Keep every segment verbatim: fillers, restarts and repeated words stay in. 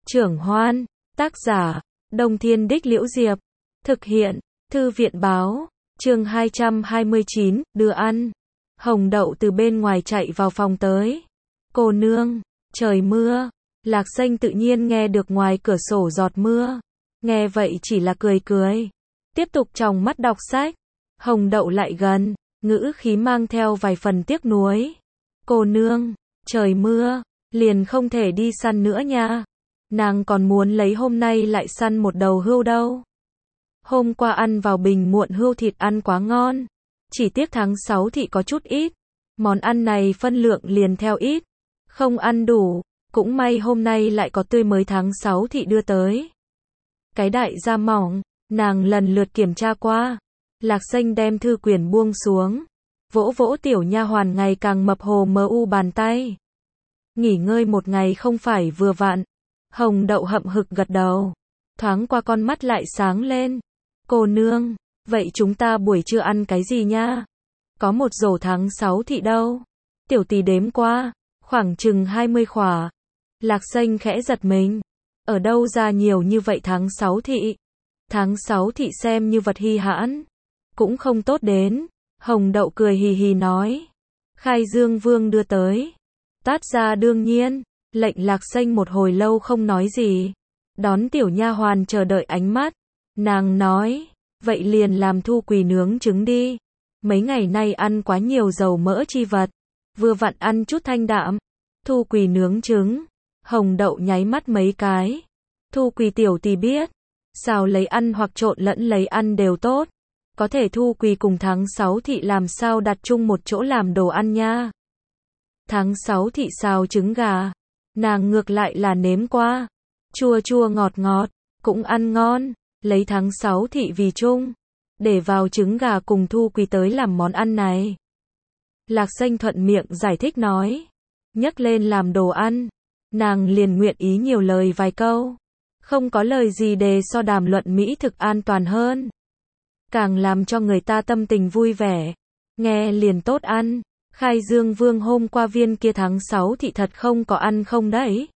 Trưởng Hoan, tác giả, Đông Thiên Đích Liễu Diệp, thực hiện, Thư viện Báo, chương hai trăm hai mươi chín, đưa ăn. Hồng Đậu từ bên ngoài chạy vào phòng tới. Cô nương, trời mưa. Lạc Xanh tự nhiên nghe được ngoài cửa sổ giọt mưa. Nghe vậy chỉ là cười cười. Tiếp tục tròng mắt đọc sách. Hồng Đậu lại gần, ngữ khí mang theo vài phần tiếc nuối. Cô nương, trời mưa, liền không thể đi săn nữa nha. Nàng còn muốn lấy hôm nay lại săn một đầu hươu đâu. Hôm qua ăn vào bình muộn hươu thịt ăn quá ngon. Chỉ tiếc tháng sáu thị có chút ít. Món ăn này phân lượng liền theo ít. Không ăn đủ. Cũng may hôm nay lại có tươi mới tháng sáu thị đưa tới. Cái đại da mỏng, nàng lần lượt kiểm tra qua. Lạc Xanh đem thư quyển buông xuống. Vỗ vỗ tiểu nha hoàn ngày càng mập hồ mờ u bàn tay. Nghỉ ngơi một ngày không phải vừa vặn. Hồng Đậu hậm hực gật đầu. Thoáng qua con mắt lại sáng lên. Cô nương, vậy chúng ta buổi trưa ăn cái gì nha? Có một rổ tháng sáu thị đâu? Tiểu tỷ đếm qua, khoảng chừng hai mươi khỏa. Lạc Xanh khẽ giật mình. Ở đâu ra nhiều như vậy tháng sáu thị? Tháng sáu thị xem như vật hi hãn. Cũng không tốt đến. Hồng Đậu cười hì hì nói. Khai Dương Vương đưa tới. Tát ra đương nhiên. Lệnh Lạc Xanh một hồi lâu không nói gì. Đón tiểu nha hoàn chờ đợi ánh mắt. Nàng nói. Vậy liền làm thu quỳ nướng trứng đi. Mấy ngày nay ăn quá nhiều dầu mỡ chi vật. Vừa vặn ăn chút thanh đạm. Thu quỳ nướng trứng. Hồng Đậu nháy mắt mấy cái. Thu quỳ tiểu tỷ biết. Xào lấy ăn hoặc trộn lẫn lấy ăn đều tốt. Có thể thu quỳ cùng tháng sáu thị làm sao đặt chung một chỗ làm đồ ăn nha. Tháng sáu thị xào trứng gà. Nàng ngược lại là nếm qua. Chua chua ngọt ngọt. Cũng ăn ngon. Lấy tháng sáu thị vì chung. Để vào trứng gà cùng thu quỳ tới làm món ăn này. Lạc Xanh thuận miệng giải thích nói. Nhắc lên làm đồ ăn. Nàng liền nguyện ý nhiều lời vài câu. Không có lời gì đề so đàm luận mỹ thực an toàn hơn. Càng làm cho người ta tâm tình vui vẻ. Nghe liền tốt ăn. Khai Dương Vương hôm qua viên kia tháng sáu thị thật không có ăn không đấy.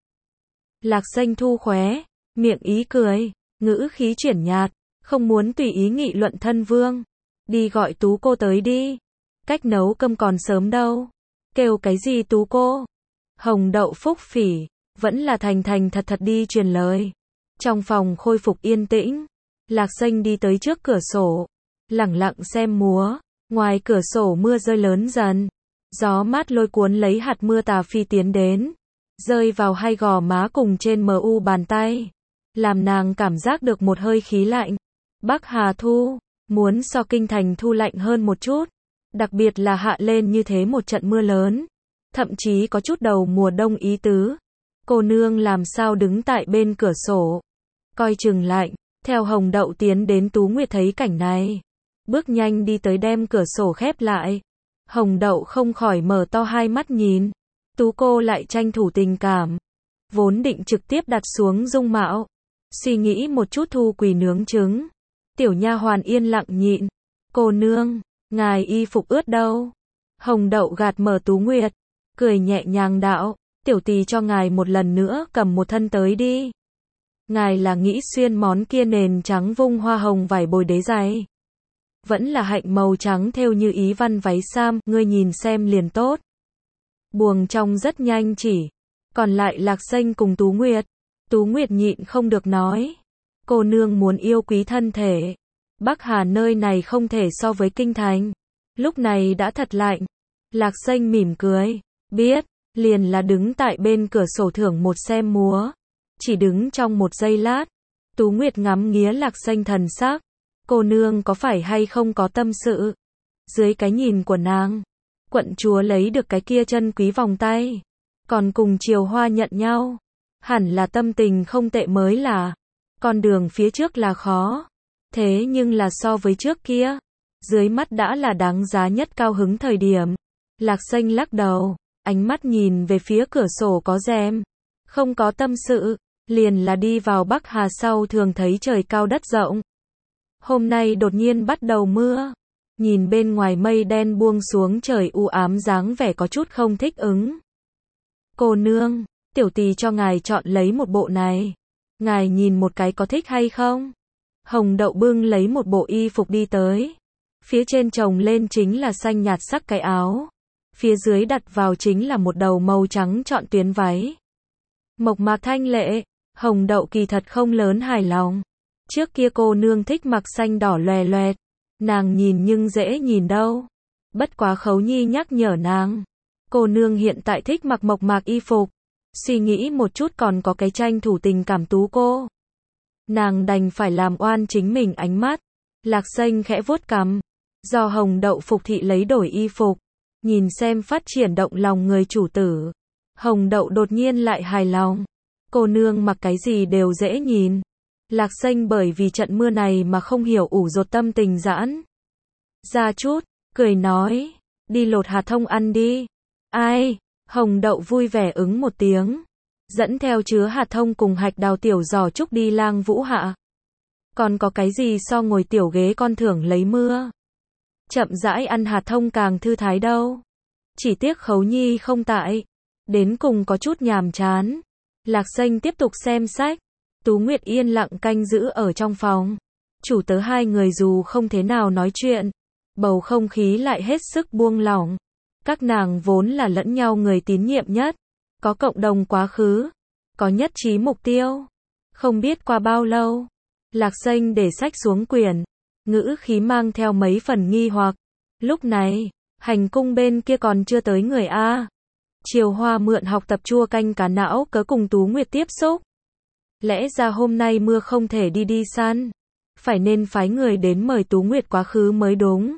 Lạc Xanh thu khóe. Miệng ý cười. Ngữ khí chuyển nhạt. Không muốn tùy ý nghị luận thân vương. Đi gọi Tú cô tới đi. Cách nấu cơm còn sớm đâu. Kêu cái gì Tú cô? Hồng Đậu phúc phỉ. Vẫn là thành thành thật thật đi truyền lời. Trong phòng khôi phục yên tĩnh. Lạc Xanh đi tới trước cửa sổ. Lẳng lặng xem múa. Ngoài cửa sổ mưa rơi lớn dần. Gió mát lôi cuốn lấy hạt mưa tà phi tiến đến. Rơi vào hai gò má cùng trên mờ u bàn tay. Làm nàng cảm giác được một hơi khí lạnh. Bắc Hà thu. Muốn so kinh thành thu lạnh hơn một chút. Đặc biệt là hạ lên như thế một trận mưa lớn. Thậm chí có chút đầu mùa đông ý tứ. Cô nương làm sao đứng tại bên cửa sổ. Coi chừng lạnh. Theo Hồng Đậu tiến đến Tú Nguyệt thấy cảnh này. Bước nhanh đi tới đem cửa sổ khép lại. Hồng Đậu không khỏi mở to hai mắt nhìn. Tú cô lại tranh thủ tình cảm. Vốn định trực tiếp đặt xuống dung mạo. Suy nghĩ một chút thu quỳ nướng trứng. Tiểu nha hoàn yên lặng nhịn. Cô nương, ngài y phục ướt đâu? Hồng Đậu gạt mở Tú Nguyệt. Cười nhẹ nhàng đạo. Tiểu tỳ cho ngài một lần nữa cầm một thân tới đi. Ngài là nghĩ xuyên món kia nền trắng vung hoa hồng vải bồi đế dày. Vẫn là hạnh màu trắng thêu như ý văn váy sam, ngươi nhìn xem liền tốt. Buồng trong rất nhanh chỉ. Còn lại Lạc Xanh cùng Tú Nguyệt. Tú Nguyệt nhịn không được nói. Cô nương muốn yêu quý thân thể. Bắc Hà nơi này không thể so với kinh thành. Lúc này đã thật lạnh. Lạc Xanh mỉm cười. Biết, liền là đứng tại bên cửa sổ thưởng một xem múa. Chỉ đứng trong một giây lát. Tú Nguyệt ngắm nghía Lạc Xanh thần sắc. Cô nương có phải hay không có tâm sự? Dưới cái nhìn của nàng. Quận chúa lấy được cái kia chân quý vòng tay. Còn cùng Triều Hoa nhận nhau. Hẳn là tâm tình không tệ mới là. Con đường phía trước là khó. Thế nhưng là so với trước kia. Dưới mắt đã là đáng giá nhất cao hứng thời điểm. Lạc Xanh lắc đầu. Ánh mắt nhìn về phía cửa sổ có rèm. Không có tâm sự. Liền là đi vào Bắc Hà sau thường thấy trời cao đất rộng. Hôm nay đột nhiên bắt đầu mưa. Nhìn bên ngoài mây đen buông xuống trời u ám dáng vẻ có chút không thích ứng. Cô nương, tiểu tỳ cho ngài chọn lấy một bộ này. ngài nhìn một cái có thích hay không? Hồng Đậu bưng lấy một bộ y phục đi tới. Phía trên chồng lên chính là xanh nhạt sắc cái áo. Phía dưới đặt vào chính là một đầu màu trắng trọn tuyến váy. Mộc mạc thanh lệ, Hồng Đậu kỳ thật không lớn hài lòng. Trước kia cô nương thích mặc xanh đỏ loè loẹt. Nàng nhìn nhưng dễ nhìn đâu. Bất quá Khấu Nhi nhắc nhở nàng. Cô nương hiện tại thích mặc mộc mạc y phục. Suy nghĩ một chút còn có cái tranh thủ tình cảm tú cô. Nàng đành phải làm oan chính mình ánh mắt. Lạc Xanh khẽ vuốt cằm. Do Hồng Đậu phục thị lấy đổi y phục. Nhìn xem phát triển động lòng người chủ tử. Hồng Đậu đột nhiên lại hài lòng. Cô nương mặc cái gì đều dễ nhìn. Lạc Xanh bởi vì trận mưa này mà không hiểu ủ rột tâm tình giãn ra chút, cười nói, đi lột hạt thông ăn đi. Ai? Hồng Đậu vui vẻ ứng một tiếng, dẫn theo chứa hạt thông cùng hạch đào tiểu giỏ trúc đi Lang Vũ Hạ. Còn có cái gì so ngồi tiểu ghế con thưởng lấy mưa. Chậm rãi ăn hạt thông càng thư thái đâu. Chỉ tiếc Khấu Nhi không tại, đến cùng có chút nhàm chán. Lạc Xanh tiếp tục xem sách. Tú Nguyệt yên lặng canh giữ ở trong phòng. Chủ tớ hai người dù không thế nào nói chuyện, bầu không khí lại hết sức buông lỏng. Các nàng vốn là lẫn nhau người tín nhiệm nhất, có cộng đồng quá khứ, có nhất trí mục tiêu. Không biết qua bao lâu, Lạc Xanh để sách xuống quyển, ngữ khí mang theo mấy phần nghi hoặc. Lúc này, hành cung bên kia còn chưa tới người a. Triều Hoa mượn học tập chua canh cá não cớ cùng Tú Nguyệt tiếp xúc. Lẽ ra hôm nay mưa không thể đi đi săn, phải nên phái người đến mời Tú Nguyệt quá khứ mới đúng.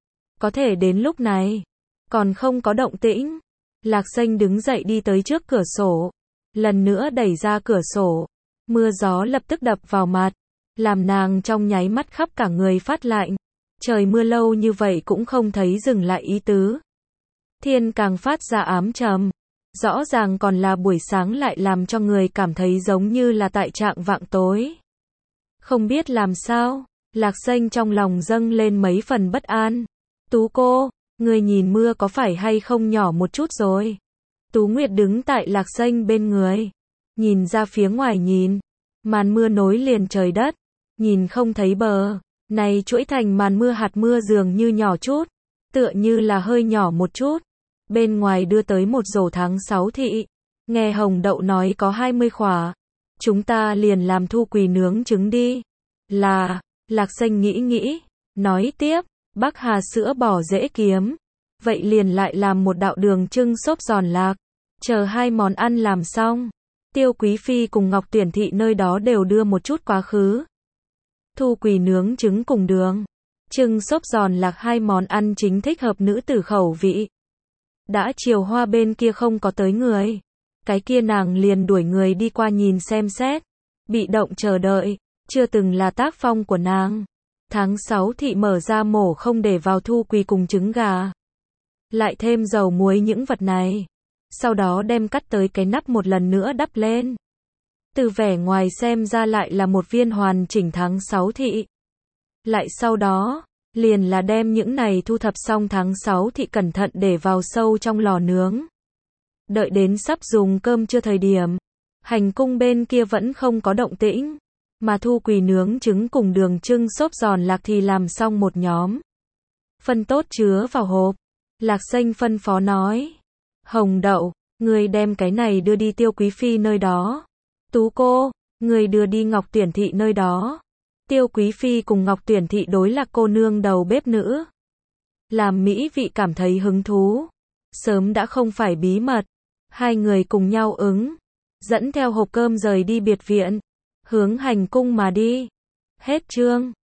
Có thể đến lúc này, còn không có động tĩnh. Lạc Xanh đứng dậy đi tới trước cửa sổ, lần nữa đẩy ra cửa sổ. Mưa gió lập tức đập vào mặt, làm nàng trong nháy mắt khắp cả người phát lạnh. Trời mưa lâu như vậy cũng không thấy dừng lại ý tứ. Thiên càng phát ra ám trầm. Rõ ràng còn là buổi sáng lại làm cho người cảm thấy giống như là tại trạng vạng tối. Không biết làm sao, Lạc Xanh trong lòng dâng lên mấy phần bất an. Tú cô, người nhìn mưa có phải hay không nhỏ một chút rồi? Tú Nguyệt đứng tại Lạc Xanh bên người, nhìn ra phía ngoài nhìn. Màn mưa nối liền trời đất, nhìn không thấy bờ. Này chuỗi thành màn mưa hạt mưa dường như nhỏ chút, tựa như là hơi nhỏ một chút. Bên ngoài đưa tới một rổ tháng sáu thị. Nghe Hồng Đậu nói có hai mươi khỏa. Chúng ta liền làm thu quỳ nướng trứng đi. Là, Lạc Xanh nghĩ nghĩ, nói tiếp, Bắc Hà sữa bò dễ kiếm. Vậy liền lại làm một đạo đường trưng xốp giòn lạc. Chờ hai món ăn làm xong, Tiêu Quý Phi cùng Ngọc Tuyển Thị nơi đó đều đưa một chút quá khứ. Thu quỳ nướng trứng cùng đường trưng xốp giòn lạc hai món ăn chính thích hợp nữ tử khẩu vị. Đã Triều Hoa bên kia không có tới người, cái kia nàng liền đuổi người đi qua nhìn xem xét. Bị động chờ đợi, chưa từng là tác phong của nàng. Tháng sáu thị mở ra mổ không để vào thu quỳ cùng trứng gà. Lại thêm dầu muối những vật này. Sau đó đem cắt tới cái nắp một lần nữa đắp lên. Từ vẻ ngoài xem ra lại là một viên hoàn chỉnh tháng sáu thị. Lại sau đó, liền là đem những này thu thập xong tháng sáu thị cẩn thận để vào sâu trong lò nướng. Đợi đến sắp dùng cơm trưa thời điểm, hành cung bên kia vẫn không có động tĩnh, mà thu quỳ nướng trứng cùng đường trưng xốp giòn lạc thì làm xong một nhóm. Phân tốt chứa vào hộp, Lạc Xanh phân phó nói. Hồng Đậu, người đem cái này đưa đi Tiêu Quý Phi nơi đó. Tú cô, người đưa đi Ngọc Tuyển Thị nơi đó. Tiêu Quý Phi cùng Ngọc Tuyển Thị đối là cô nương đầu bếp nữ. Làm mỹ vị cảm thấy hứng thú. Sớm đã không phải bí mật. Hai người cùng nhau ứng. Dẫn theo hộp cơm rời đi biệt viện. Hướng hành cung mà đi. Hết chương.